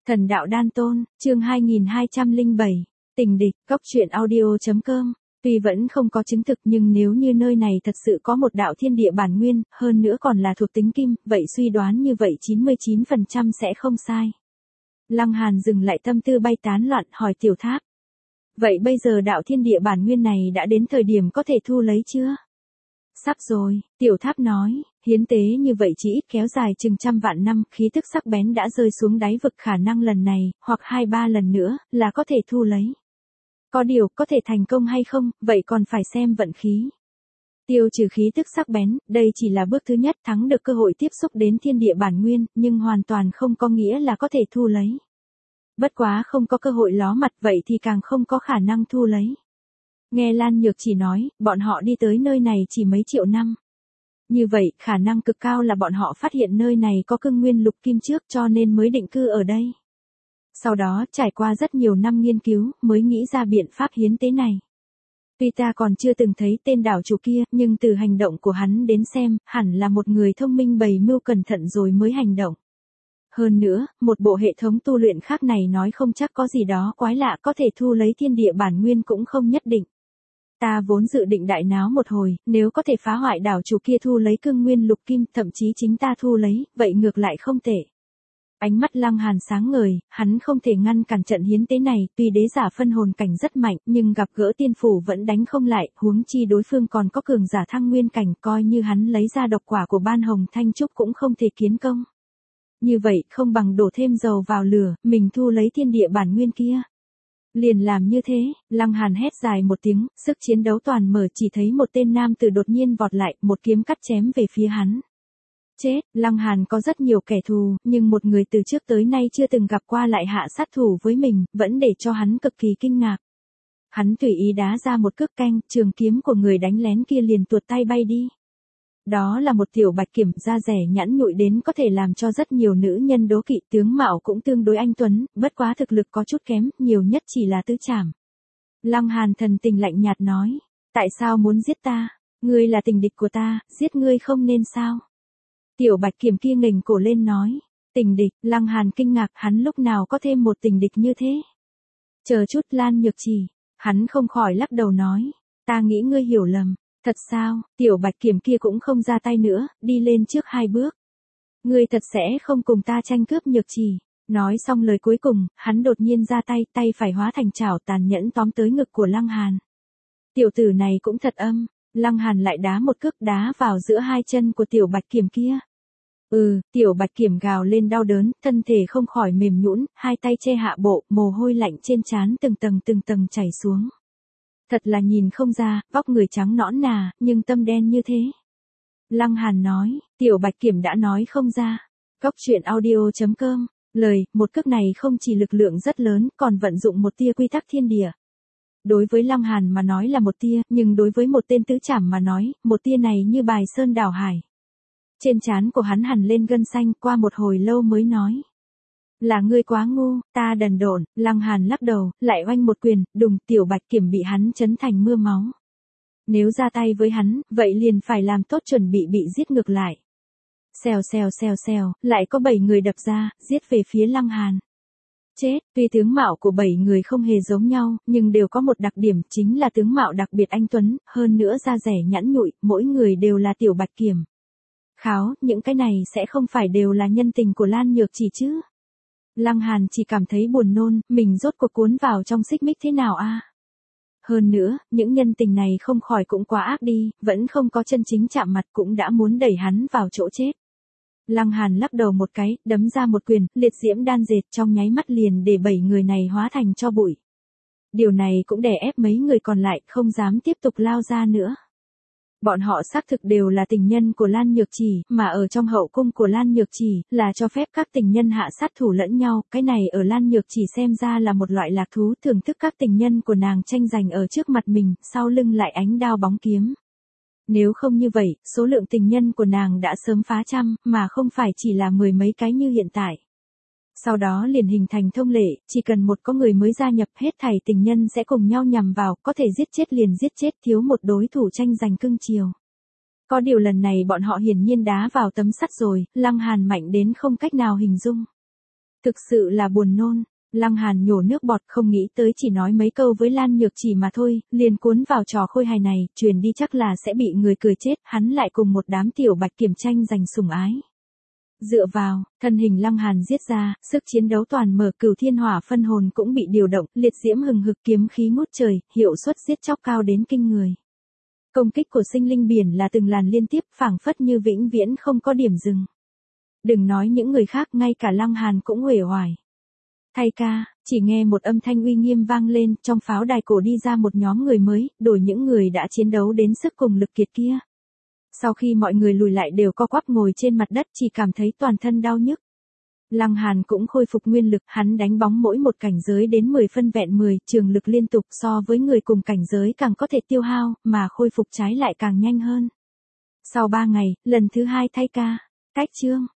Thần đạo đan tôn, chương 2207, tình địch, góc truyện audio.com. Tuy vẫn không có chứng thực nhưng nếu như nơi này thật sự có một đạo thiên địa bản nguyên, hơn nữa còn là thuộc tính kim, vậy suy đoán như vậy 99% sẽ không sai. Lăng Hàn dừng lại tâm tư bay tán loạn hỏi Tiểu Tháp. Vậy bây giờ đạo thiên địa bản nguyên này đã đến thời điểm có thể thu lấy chưa? Sắp rồi, Tiểu Tháp nói, hiến tế như vậy chỉ ít kéo dài chừng trăm vạn năm, khí tức sắc bén đã rơi xuống đáy vực, khả năng lần này, hoặc 2-3 lần nữa, là có thể thu lấy. Có điều, có thể thành công hay không, vậy còn phải xem vận khí. Tiêu trừ khí tức sắc bén, đây chỉ là bước thứ nhất, thắng được cơ hội tiếp xúc đến thiên địa bản nguyên, nhưng hoàn toàn không có nghĩa là có thể thu lấy. Bất quá không có cơ hội ló mặt vậy thì càng không có khả năng thu lấy. Nghe Lan Nhược chỉ nói, bọn họ đi tới nơi này chỉ mấy triệu năm. Như vậy, khả năng cực cao là bọn họ phát hiện nơi này có cương nguyên lục kim trước cho nên mới định cư ở đây. Sau đó, trải qua rất nhiều năm nghiên cứu, mới nghĩ ra biện pháp hiến tế này. Tuy ta còn chưa từng thấy tên đảo chủ kia, nhưng từ hành động của hắn đến xem, hẳn là một người thông minh bày mưu cẩn thận rồi mới hành động. Hơn nữa, một bộ hệ thống tu luyện khác này nói không chắc có gì đó quái lạ có thể thu lấy thiên địa bản nguyên cũng không nhất định. Ta vốn dự định đại náo một hồi, nếu có thể phá hoại đảo chủ kia thu lấy cương nguyên lục kim, thậm chí chính ta thu lấy, vậy ngược lại không tệ. Ánh mắt Lăng Hàn sáng ngời, hắn không thể ngăn cản trận hiến tế này, tuy đế giả phân hồn cảnh rất mạnh, nhưng gặp gỡ tiên phủ vẫn đánh không lại, huống chi đối phương còn có cường giả thăng nguyên cảnh, coi như hắn lấy ra độc quả của Ban Hồng Thanh Trúc cũng không thể kiến công. Như vậy, không bằng đổ thêm dầu vào lửa, mình thu lấy thiên địa bản nguyên kia. Liền làm như thế, Lăng Hàn hét dài một tiếng, sức chiến đấu toàn mở, chỉ thấy một tên nam tử đột nhiên vọt lại, một kiếm cắt chém về phía hắn. Chết, Lăng Hàn có rất nhiều kẻ thù, nhưng một người từ trước tới nay chưa từng gặp qua lại hạ sát thủ với mình, vẫn để cho hắn cực kỳ kinh ngạc. Hắn tùy ý đá ra một cước canh, trường kiếm của người đánh lén kia liền tuột tay bay đi. Đó là một tiểu bạch kiểm da rẻ nhẵn nhụi đến có thể làm cho rất nhiều nữ nhân đố kỵ, tướng mạo cũng tương đối anh tuấn, bất quá thực lực có chút kém, nhiều nhất chỉ là tứ trảm. Lăng Hàn thần tình lạnh nhạt nói, tại sao muốn giết ta? Ngươi là tình địch của ta, giết ngươi không nên sao? Tiểu bạch kiểm kia nghềnh cổ lên nói, tình địch, Lăng Hàn kinh ngạc, hắn lúc nào có thêm một tình địch như thế? Chờ chút, Lan Nhược Trì, hắn không khỏi lắc đầu nói, ta nghĩ ngươi hiểu lầm. Thật sao, tiểu bạch kiểm kia cũng không ra tay nữa, đi lên trước 2 bước. Ngươi thật sẽ không cùng ta tranh cướp Nhược Trì. Nói xong lời cuối cùng, hắn đột nhiên ra tay, tay phải hóa thành chảo tàn nhẫn tóm tới ngực của Lăng Hàn. Tiểu tử này cũng thật âm, Lăng Hàn lại đá một cước đá vào giữa hai chân của tiểu bạch kiểm kia. Tiểu bạch kiểm gào lên đau đớn, thân thể không khỏi mềm nhũn, hai tay che hạ bộ, mồ hôi lạnh trên trán từng tầng chảy xuống. Thật là nhìn không ra, vóc người trắng nõn nà, nhưng tâm đen như thế. Lăng Hàn nói, tiểu bạch kiểm đã nói không ra. Góc truyện audio.com, một cước này không chỉ lực lượng rất lớn, còn vận dụng một tia quy tắc thiên địa. Đối với Lăng Hàn mà nói là một tia, nhưng đối với một tên tứ trảm mà nói, một tia này như bài sơn đảo hải. Trên trán của hắn hằn lên gân xanh, qua một hồi lâu mới nói. Là ngươi quá ngu, ta đần độn. Lăng Hàn lắc đầu, lại oanh một quyền, đùng, tiểu bạch kiểm bị hắn chấn thành mưa máu. Nếu ra tay với hắn, vậy liền phải làm tốt chuẩn bị giết ngược lại. Xèo, lại có 7 người đập ra, giết về phía Lăng Hàn. Chết, tuy tướng mạo của 7 người không hề giống nhau, nhưng đều có một đặc điểm, chính là tướng mạo đặc biệt anh tuấn, hơn nữa da rẻ nhẵn nhụi, mỗi người đều là tiểu bạch kiểm. Kháo, những cái này sẽ không phải đều là nhân tình của Lan Nhược Chỉ chứ? Lăng Hàn chỉ cảm thấy buồn nôn, mình rốt cuộc cuốn vào trong xích mích thế nào a? Hơn nữa, những nhân tình này không khỏi cũng quá ác đi, vẫn không có chân chính chạm mặt cũng đã muốn đẩy hắn vào chỗ chết. Lăng Hàn lắc đầu một cái, đấm ra một quyền, liệt diễm đan dệt trong nháy mắt liền để 7 người này hóa thành tro bụi. Điều này cũng đè ép mấy người còn lại, không dám tiếp tục lao ra nữa. Bọn họ xác thực đều là tình nhân của Lan Nhược Chỉ, mà ở trong hậu cung của Lan Nhược Chỉ, là cho phép các tình nhân hạ sát thủ lẫn nhau, cái này ở Lan Nhược Chỉ xem ra là một loại lạc thú, thưởng thức các tình nhân của nàng tranh giành ở trước mặt mình, sau lưng lại ánh đao bóng kiếm. Nếu không như vậy, số lượng tình nhân của nàng đã sớm phá trăm, mà không phải chỉ là 10 mấy cái như hiện tại. Sau đó liền hình thành thông lệ, chỉ cần một có người mới gia nhập, hết thảy tình nhân sẽ cùng nhau nhằm vào, có thể giết chết liền giết chết, thiếu một đối thủ tranh giành cưng chiều. Có điều lần này bọn họ hiển nhiên đá vào tấm sắt rồi, Lăng Hàn mạnh đến không cách nào hình dung. Thực sự là buồn nôn. Lăng Hàn nhổ nước bọt, không nghĩ tới chỉ nói mấy câu với Lan Nhược Chỉ mà thôi, liền cuốn vào trò khôi hài này, truyền đi chắc là sẽ bị người cười chết, hắn lại cùng một đám tiểu bạch kiểm tranh giành sủng ái. Dựa vào, thân hình Lăng Hàn giết ra, sức chiến đấu toàn mở, Cửu Thiên Hỏa phân hồn cũng bị điều động, liệt diễm hừng hực, kiếm khí ngút trời, hiệu suất giết chóc cao đến kinh người. Công kích của sinh linh biển là từng làn liên tiếp, phảng phất như vĩnh viễn không có điểm dừng. Đừng nói những người khác, ngay cả Lăng Hàn cũng uể oải. Thay ca, chỉ nghe một âm thanh uy nghiêm vang lên, trong pháo đài cổ đi ra một nhóm người mới, đổi những người đã chiến đấu đến sức cùng lực kiệt kia. Sau khi mọi người lùi lại đều co quắp ngồi trên mặt đất, chỉ cảm thấy toàn thân đau nhức. Lăng Hàn cũng khôi phục nguyên lực, hắn đánh bóng mỗi một cảnh giới đến 10 phân vẹn 10, trường lực liên tục, so với người cùng cảnh giới càng có thể tiêu hao, mà khôi phục trái lại càng nhanh hơn. Sau 3 ngày, lần thứ 2 thay ca, cách chương.